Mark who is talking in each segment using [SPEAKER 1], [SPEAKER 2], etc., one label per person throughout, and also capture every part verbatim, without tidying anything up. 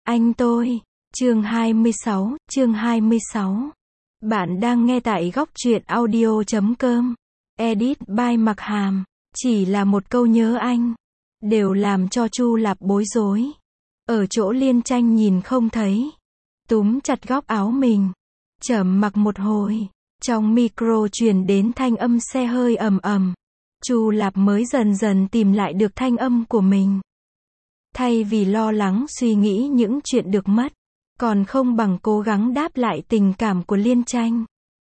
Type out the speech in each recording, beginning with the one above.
[SPEAKER 1] Anh tôi. Chương hai mươi sáu, chương hai mươi sáu. Bạn đang nghe tại góc truyện audio chấm com. Edit by Mặc Hàm. Chỉ là một câu nhớ anh, đều làm cho Chu Lạp bối rối. Ở chỗ Liên Tranh nhìn không thấy, túm chặt góc áo mình, trầm mặc một hồi. Trong micro truyền đến thanh âm xe hơi ầm ầm. Chu Lạp mới dần dần tìm lại được thanh âm của mình. Thay vì lo lắng suy nghĩ những chuyện được mất, còn không bằng cố gắng đáp lại tình cảm của Liên Tranh.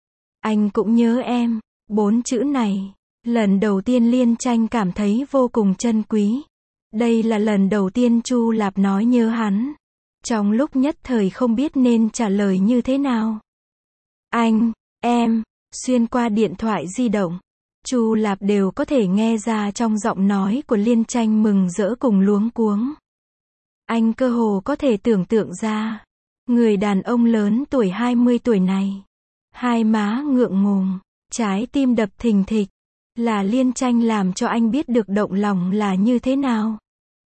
[SPEAKER 1] Anh cũng nhớ em. Bốn chữ này, lần đầu tiên Liên Tranh cảm thấy vô cùng trân quý. Đây là lần đầu tiên Chu Lạp nói nhớ hắn. Trong lúc nhất thời không biết nên trả lời như thế nào. Anh, em, xuyên qua điện thoại di động, Chu Lạp đều có thể nghe ra trong giọng nói của Liên Tranh mừng rỡ cùng luống cuống. Anh cơ hồ có thể tưởng tượng ra, người đàn ông lớn tuổi hai mươi tuổi này, hai má ngượng ngùng, trái tim đập thình thịch, là Liên Tranh làm cho anh biết được động lòng là như thế nào.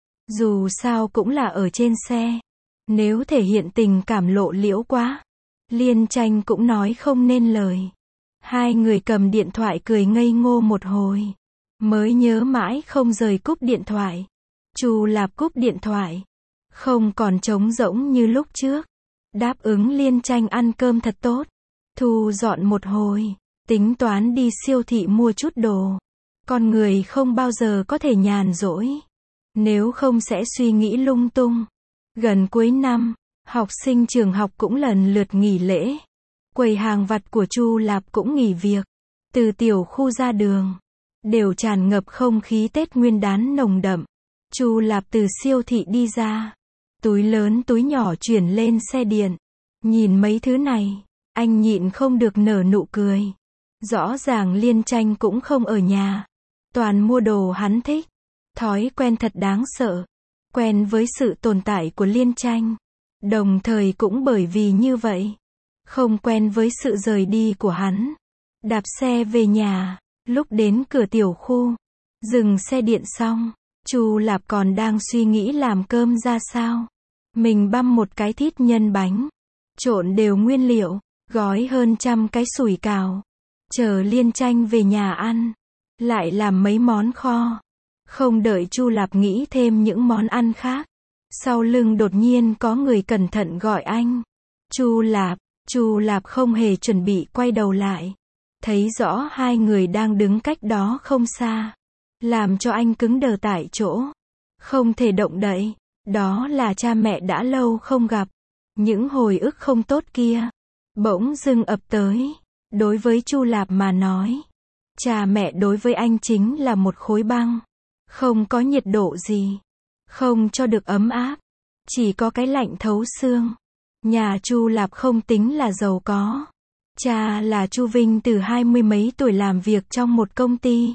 [SPEAKER 1] Dù sao cũng là ở trên xe, nếu thể hiện tình cảm lộ liễu quá, Liên Tranh cũng nói không nên lời. Hai người cầm điện thoại cười ngây ngô một hồi, mới nhớ mãi không rời cúp điện thoại. Chu Lạp cúp điện thoại, không còn trống rỗng như lúc trước. Đáp ứng Liên Tranh ăn cơm thật tốt, thu dọn một hồi, tính toán đi siêu thị mua chút đồ. Con người không bao giờ có thể nhàn rỗi, nếu không sẽ suy nghĩ lung tung. Gần cuối năm, học sinh trường học cũng lần lượt nghỉ lễ. Quầy hàng vặt của Chu Lạp cũng nghỉ việc. Từ tiểu khu ra đường, đều tràn ngập không khí Tết Nguyên đán nồng đậm. Chu Lạp từ siêu thị đi ra, túi lớn túi nhỏ chuyển lên xe điện. Nhìn mấy thứ này, anh nhịn không được nở nụ cười. Rõ ràng Liên Tranh cũng không ở nhà, toàn mua đồ hắn thích. Thói quen thật đáng sợ. Quen với sự tồn tại của Liên Tranh, đồng thời cũng bởi vì như vậy, không quen với sự rời đi của hắn. Đạp xe về nhà, lúc đến cửa tiểu khu, dừng xe điện xong, Chu Lạp còn đang suy nghĩ làm cơm ra sao. Mình băm một cái thít nhân bánh, trộn đều nguyên liệu, gói hơn trăm cái sủi cảo, chờ Liên Tranh về nhà ăn, lại làm mấy món kho. Không đợi Chu Lạp nghĩ thêm những món ăn khác, sau lưng đột nhiên có người cẩn thận gọi anh. Chu Lạp. Chu Lạp không hề chuẩn bị quay đầu lại, thấy rõ hai người đang đứng cách đó không xa, làm cho anh cứng đờ tại chỗ, không thể động đậy. Đó là cha mẹ đã lâu không gặp. Những hồi ức không tốt kia bỗng dưng ập tới. Đối với Chu Lạp mà nói, cha mẹ đối với anh chính là một khối băng, không có nhiệt độ gì, không cho được ấm áp, chỉ có cái lạnh thấu xương. Nhà Chu Lạp không tính là giàu có. Cha là Chu Vinh từ hai mươi mấy tuổi làm việc trong một công ty,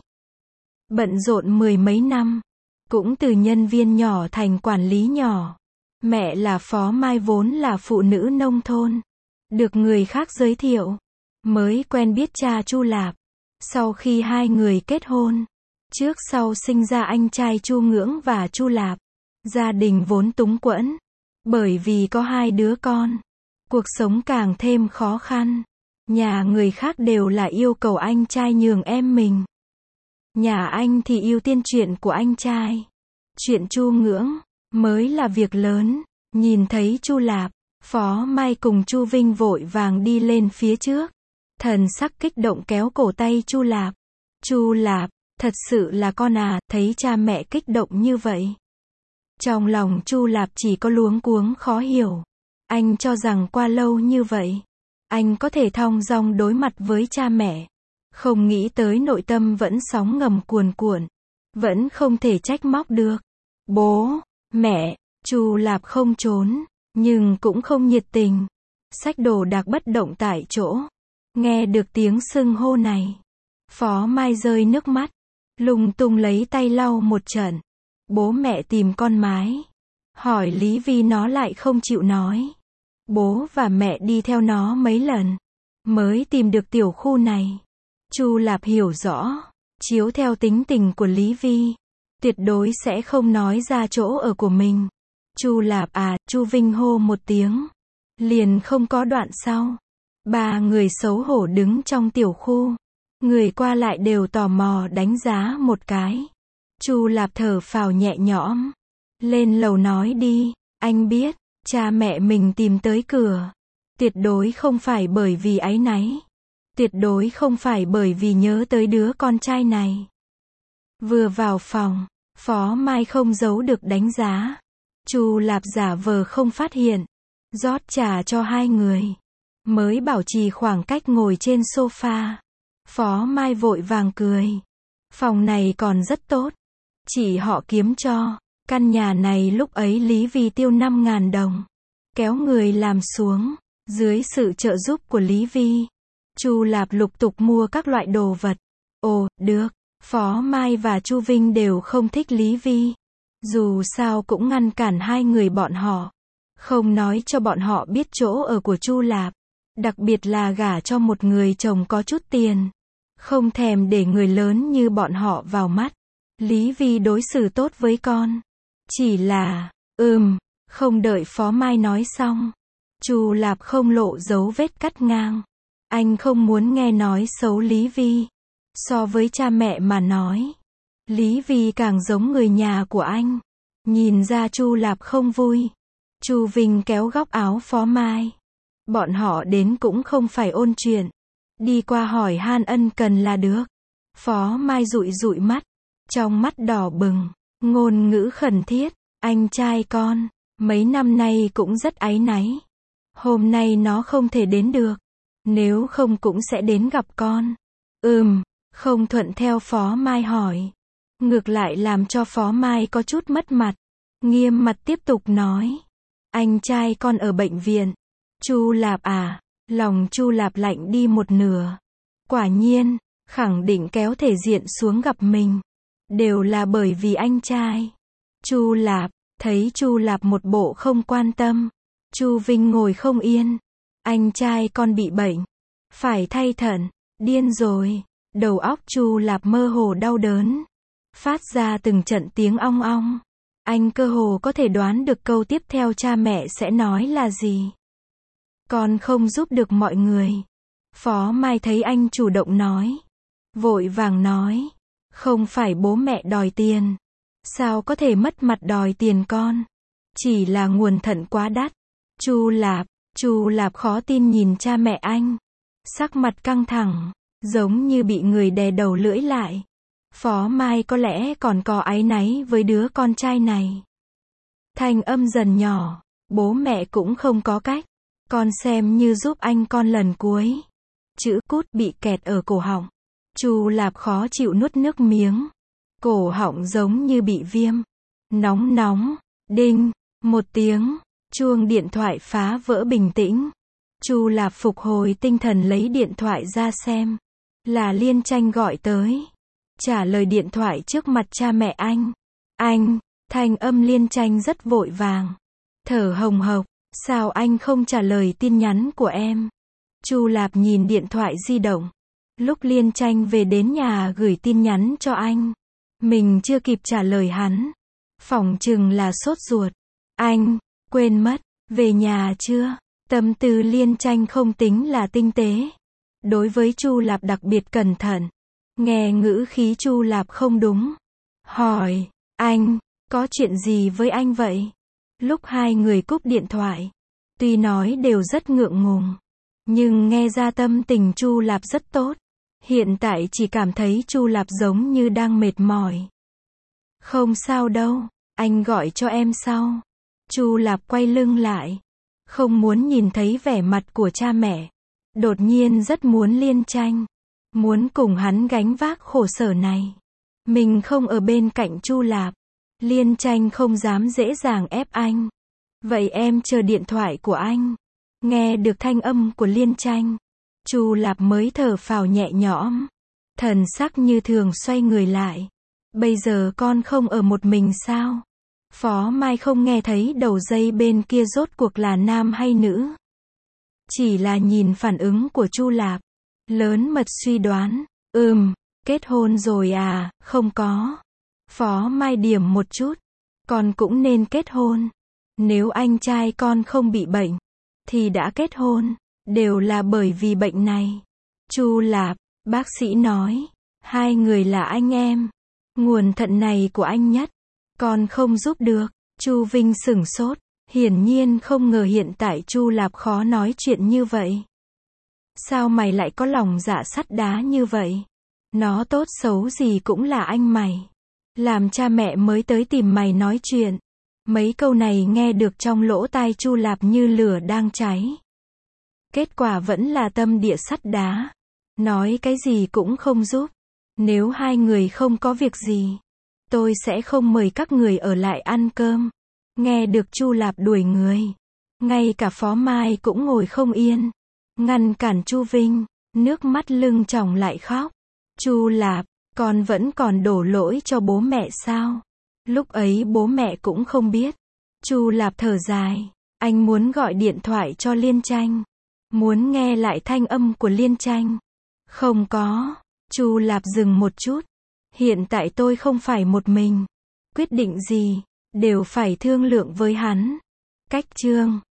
[SPEAKER 1] bận rộn mười mấy năm, cũng từ nhân viên nhỏ thành quản lý nhỏ. Mẹ là Phó Mai vốn là phụ nữ nông thôn, được người khác giới thiệu, mới quen biết cha Chu Lạp. Sau khi hai người kết hôn, trước sau sinh ra anh trai Chu Ngưỡng và Chu Lạp, gia đình vốn túng quẫn. Bởi vì có hai đứa con, cuộc sống càng thêm khó khăn. Nhà người khác đều là yêu cầu anh trai nhường em mình. Nhà anh thì ưu tiên chuyện của anh trai. Chuyện Chu Ngưỡng mới là việc lớn. Nhìn thấy Chu Lạp, Phó Mai cùng Chu Vinh vội vàng đi lên phía trước, thần sắc kích động kéo cổ tay Chu Lạp. Chu Lạp, thật sự là con à? Thấy cha mẹ kích động như vậy, trong lòng Chu Lạp chỉ có luống cuống khó hiểu. Anh cho rằng qua lâu như vậy, anh có thể thong dong đối mặt với cha mẹ. Không nghĩ tới nội tâm vẫn sóng ngầm cuồn cuộn, vẫn không thể trách móc được. Bố, mẹ, Chu Lạp không trốn, nhưng cũng không nhiệt tình. Xách đồ đạc bất động tại chỗ. Nghe được tiếng xưng hô này, Phó Mai rơi nước mắt, lung tung lấy tay lau một trận. Bố mẹ tìm con mái, hỏi Lý Vi nó lại không chịu nói. Bố và mẹ đi theo nó mấy lần, mới tìm được tiểu khu này. Chu Lạp hiểu rõ, chiếu theo tính tình của Lý Vi, tuyệt đối sẽ không nói ra chỗ ở của mình. Chu Lạp à, Chu Vinh hô một tiếng. Liền không có đoạn sau. Ba người xấu hổ đứng trong tiểu khu. Người qua lại đều tò mò đánh giá một cái. Chu Lạp thở phào nhẹ nhõm. Lên lầu nói đi, anh biết, cha mẹ mình tìm tới cửa. Tuyệt đối không phải bởi vì áy náy. Tuyệt đối không phải bởi vì nhớ tới đứa con trai này. Vừa vào phòng, Phó Mai không giấu được đánh giá. Chu Lạp giả vờ không phát hiện. Rót trà cho hai người. Mới bảo trì khoảng cách ngồi trên sofa. Phó Mai vội vàng cười. Phòng này còn rất tốt. Chị họ kiếm cho. Căn nhà này lúc ấy Lý Vi tiêu năm ngàn đồng. Kéo người làm xuống. Dưới sự trợ giúp của Lý Vi, Chu Lạp lục tục mua các loại đồ vật. Ồ, được. Phó Mai và Chu Vinh đều không thích Lý Vi. Dù sao cũng ngăn cản hai người bọn họ. Không nói cho bọn họ biết chỗ ở của Chu Lạp. Đặc biệt là gả cho một người chồng có chút tiền. Không thèm để người lớn như bọn họ vào mắt. Lý Vi đối xử tốt với con. Chỉ là, ừm, không đợi Phó Mai nói xong. Chu Lạp không lộ dấu vết cắt ngang. Anh không muốn nghe nói xấu Lý Vi. So với cha mẹ mà nói, Lý Vi càng giống người nhà của anh. Nhìn ra Chu Lạp không vui. Chu Vinh kéo góc áo Phó Mai. Bọn họ đến cũng không phải ôn chuyện. Đi qua hỏi han ân cần là được. Phó Mai dụi dụi mắt. Trong mắt đỏ bừng. Ngôn ngữ khẩn thiết. Anh trai con. Mấy năm nay cũng rất áy náy. Hôm nay nó không thể đến được. Nếu không cũng sẽ đến gặp con. Ừm, không thuận theo Phó Mai hỏi. Ngược lại làm cho Phó Mai có chút mất mặt. Nghiêm mặt tiếp tục nói. Anh trai con ở bệnh viện. Chu Lạp à, lòng Chu Lạp lạnh đi một nửa. Quả nhiên, khẳng định kéo thể diện xuống gặp mình. Đều là bởi vì anh trai. Chu Lạp, thấy Chu Lạp một bộ không quan tâm. Chu Vinh ngồi không yên. Anh trai con bị bệnh. Phải thay thận. Điên rồi. Đầu óc Chu Lạp mơ hồ đau đớn. Phát ra từng trận tiếng ong ong. Anh cơ hồ có thể đoán được câu tiếp theo cha mẹ sẽ nói là gì. Con không giúp được mọi người. Phó Mai thấy anh chủ động nói. Vội vàng nói. Không phải bố mẹ đòi tiền. Sao có thể mất mặt đòi tiền con. Chỉ là nguồn thận quá đắt. Chu Lạp, Chu Lạp khó tin nhìn cha mẹ anh. Sắc mặt căng thẳng. Giống như bị người đè đầu lưỡi lại. Phó Mai có lẽ còn có áy náy với đứa con trai này. Thanh âm dần nhỏ. Bố mẹ cũng không có cách. Con xem như giúp anh con lần cuối. Chữ cút bị kẹt ở cổ họng. Chu Lạp khó chịu nuốt nước miếng. Cổ họng giống như bị viêm. Nóng nóng. Đinh. Một tiếng. Chuông điện thoại phá vỡ bình tĩnh. Chu Lạp phục hồi tinh thần lấy điện thoại ra xem. Là Liên Tranh gọi tới. Trả lời điện thoại trước mặt cha mẹ anh. Anh. Thanh âm Liên Tranh rất vội vàng. Thở hồng hộc. Sao anh không trả lời tin nhắn của em? Chu Lạp nhìn điện thoại di động. Lúc Liên Tranh về đến nhà gửi tin nhắn cho anh. Mình chưa kịp trả lời hắn. Phỏng chừng là sốt ruột. Anh, quên mất, về nhà chưa? Tâm tư Liên Tranh không tính là tinh tế. Đối với Chu Lạp đặc biệt cẩn thận. Nghe ngữ khí Chu Lạp không đúng. Hỏi, anh, có chuyện gì với anh vậy? Lúc hai người cúp điện thoại. Tuy nói đều rất ngượng ngùng. Nhưng nghe ra tâm tình Chu Lạp rất tốt. Hiện tại chỉ cảm thấy Chu Lạp giống như đang mệt mỏi. Không sao đâu, anh gọi cho em sau. Chu Lạp quay lưng lại. Không muốn nhìn thấy vẻ mặt của cha mẹ. Đột nhiên rất muốn Liên Tranh. Muốn cùng hắn gánh vác khổ sở này. Mình không ở bên cạnh Chu Lạp. Liên Tranh không dám dễ dàng ép anh. Vậy em chờ điện thoại của anh. Nghe được thanh âm của Liên Tranh. Chu Lạp mới thở phào nhẹ nhõm. Thần sắc như thường xoay người lại. Bây giờ con không ở một mình sao? Phó Mai không nghe thấy đầu dây bên kia rốt cuộc là nam hay nữ. Chỉ là nhìn phản ứng của Chu Lạp. Lớn mật suy đoán. Ừm, kết hôn rồi à, không có. Phó Mai điểm một chút. Con cũng nên kết hôn. Nếu anh trai con không bị bệnh, thì đã kết hôn, đều là bởi vì bệnh này. Chu Lạp, bác sĩ nói, hai người là anh em. Nguồn thận này của anh Nhất, con không giúp được. Chu Vinh sửng sốt, hiển nhiên không ngờ hiện tại Chu Lạp khó nói chuyện như vậy. Sao mày lại có lòng dạ sắt đá như vậy? Nó tốt xấu gì cũng là anh mày. Làm cha mẹ mới tới tìm mày nói chuyện. Mấy câu này nghe được trong lỗ tai Chu Lạp như lửa đang cháy. Kết quả vẫn là tâm địa sắt đá. Nói cái gì cũng không giúp. Nếu hai người không có việc gì, tôi sẽ không mời các người ở lại ăn cơm. Nghe được Chu Lạp đuổi người, ngay cả Phó Mai cũng ngồi không yên, ngăn cản Chu Vinh, nước mắt lưng tròng lại khóc. Chu Lạp, con vẫn còn đổ lỗi cho bố mẹ sao? Lúc ấy bố mẹ cũng không biết. Chu Lạp thở dài, anh muốn gọi điện thoại cho Liên Tranh, muốn nghe lại thanh âm của Liên Tranh. Không có. Chu Lạp dừng một chút. Hiện tại tôi không phải một mình. Quyết định gì, đều phải thương lượng với hắn. Cách chương